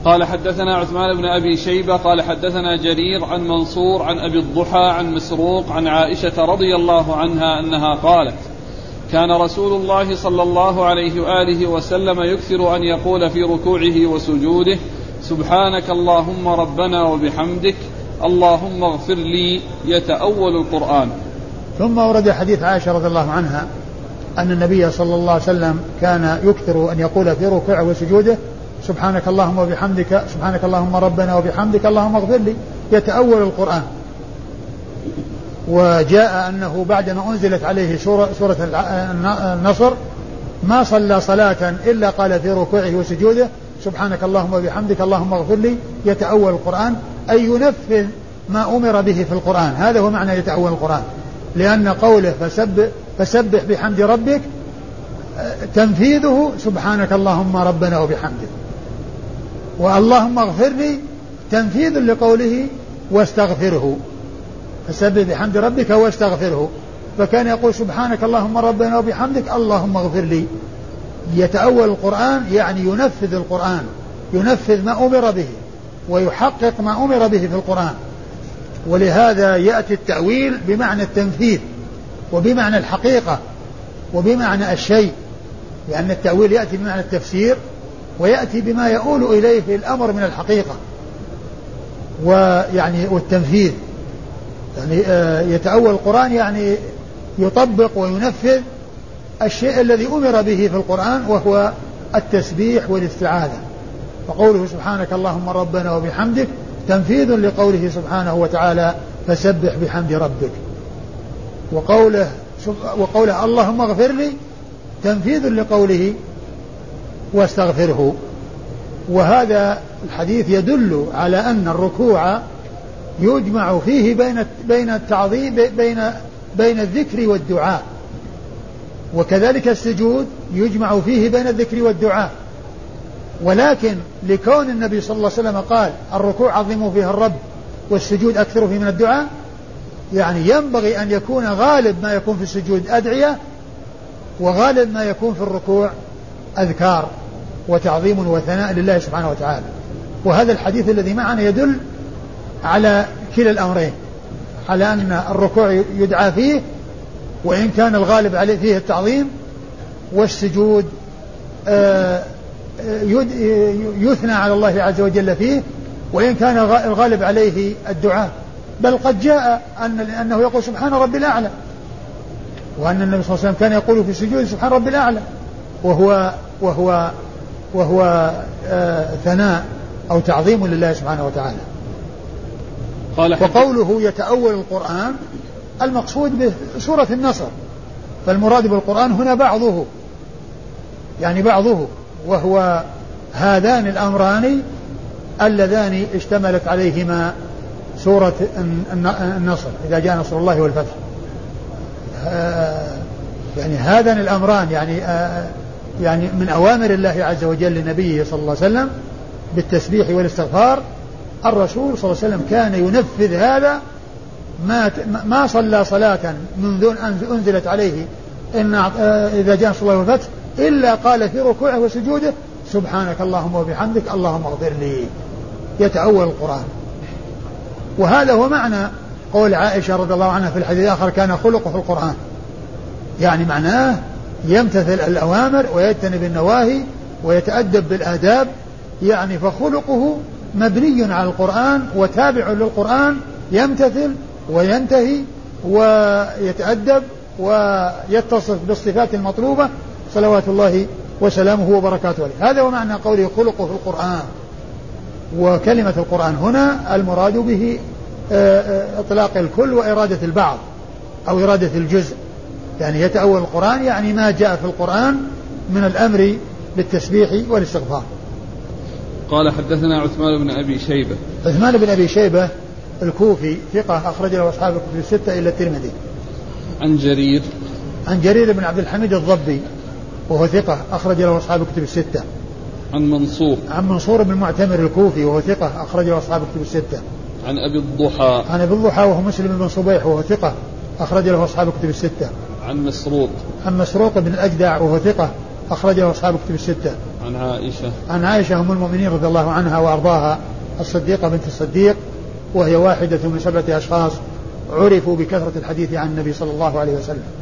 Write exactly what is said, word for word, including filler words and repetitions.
قال حدثنا عثمان بن أبي شيبة قال حدثنا جرير عن منصور عن أبي الضحى عن مسروق عن عائشة رضي الله عنها أنها قالت كان رسول الله صلى الله عليه وآله وسلم يكثر أن يقول في ركوعه وسجوده سبحانك اللهم ربنا وبحمدك اللهم اغفر لي يتأول القرآن. ثم ورد حديث عائشة رضي الله عنها أن النبي صلى الله عليه وسلم كان يكثر أن يقول في ركوعه وسجوده سبحانك اللهم وبحمدك سبحانك اللهم ربنا وبحمدك اللهم اغفر لي يتأول القرآن. وجاء أنه بعدما أنزلت عليه سورة, سورة النصر ما صلى صلاة إلا قال في ركوعه وسجوده سبحانك اللهم وبحمدك اللهم اغفر لي يتأول القرآن، أي ينفذ ما أمر به في القرآن. هذا هو معنى يتأول القرآن، لأن قوله فسبح, فسبح بحمد ربك تنفيذه سبحانك اللهم ربنا وبحمدك، واللهم اغفر لي تنفيذ لقوله واستغفره، فسبح بحمد ربك واستغفره. فكان يقول سبحانك اللهم ربنا وبحمدك اللهم اغفر لي. يتأول القرآن يعني ينفذ القرآن، ينفذ ما أمر به ويحقق ما أمر به في القرآن. ولهذا يأتي التأويل بمعنى التنفيذ وبمعنى الحقيقة وبمعنى الشيء، لأن التأويل يأتي بمعنى التفسير ويأتي بما يؤول إليه الأمر من الحقيقة ويعني والتنفيذ. يعني يتأول القرآن يعني يطبق وينفذ الشيء الذي أمر به في القرآن وهو التسبيح والاستعاذة. فقوله سبحانك اللهم ربنا وبحمدك تنفيذ لقوله سبحانه وتعالى فسبح بحمد ربك، وقوله, وقوله اللهم اغفر لي تنفيذ لقوله واستغفره. وهذا الحديث يدل على أن الركوع يجمع فيه بين بين التعظيم بين بين الذكر والدعاء، وكذلك السجود يجمع فيه بين الذكر والدعاء. ولكن لكون النبي صلى الله عليه وسلم قال الركوع عظموا فيه الرب والسجود أكثر فيه من الدعاء، يعني ينبغي أن يكون غالب ما يكون في السجود أدعية وغالب ما يكون في الركوع أذكار وتعظيم وثناء لله سبحانه وتعالى. وهذا الحديث الذي معنا يدل على كلا الأمرين، على أن الركوع يدعى فيه وإن كان الغالب عليه فيه التعظيم، والسجود يثنى على الله عز وجل فيه وإن كان الغالب عليه الدعاء. بل قد جاء أن أنه يقول سبحان ربي الأعلى، وأن النبي صلى الله عليه وسلم كان يقول في السجود سبحان ربي الأعلى، وهو وهو وهو ثناء أو تعظيم لله سبحانه وتعالى. وقوله يتأول القرآن المقصود به سورة النصر، فالمراد بالقرآن هنا بعضه، يعني بعضه، وهو هذان الأمران اللذان اشتملت عليهما سورة النصر إذا جاء نصر الله والفتح. يعني هذان الأمران يعني يعني من أوامر الله عز وجل لنبيه صلى الله عليه وسلم بالتسبيح والاستغفار. الرسول صلى الله عليه وسلم كان ينفذ هذا، ما ما صلى صلاة منذ أن أنزلت عليه إن إذا جاء نصر الله والفتح إلا قال في ركوعه وسجوده سبحانك اللهم وبحمدك اللهم اغفر لي، يتأول القرآن. وهذا هو معنى قول عائشة رضي الله عنها في الحديث الآخر كان خلقه في القرآن، يعني معناه يمتثل الأوامر ويجتنب النواهي ويتأدب بالآداب، يعني فخلقه مبني على القرآن وتابع للقرآن، يمتثل وينتهي ويتأدب ويتصف بالصفات المطلوبة صلوات الله وسلامه وبركاته عليه. هذا هو معنى قوله خلقه في القرآن. وكلمة القرآن هنا المراد به إطلاق الكل وإرادة البعض أو إرادة الجزء، يعني يتأول القرآن يعني ما جاء في القرآن من الأمر بالتسبيح والاستغفار. قال حدثنا عثمان بن أبي شيبة. عثمان بن أبي شيبة الكوفي ثقة أخرج له أصحاب الكتب الستة إلا الترمذي. عن جرير عن جرير بن عبد الحميد الضبي وهو ثقة أخرج له أصحاب الكتب الستة. عن منصور عن منصور بن المعتمر الكوفي وهو ثقة أخرج له أصحاب الكتب الستة. عن أبي الضحى عن أبي الضحى وهو مسلم بن صبيح وهو ثقة أخرج له أصحاب الكتب الستة. عن مسروق عن مسروق بن الأجدع وهو ثقة أخرج له أصحاب الكتب الستة. عن عائشة عن عائشة أم المؤمنين رضي الله عنها وأرضاها الصديقة بنت الصديق، وهي واحدة من سبعة أشخاص عرفوا بكثرة الحديث عن النبي صلى الله عليه وسلم.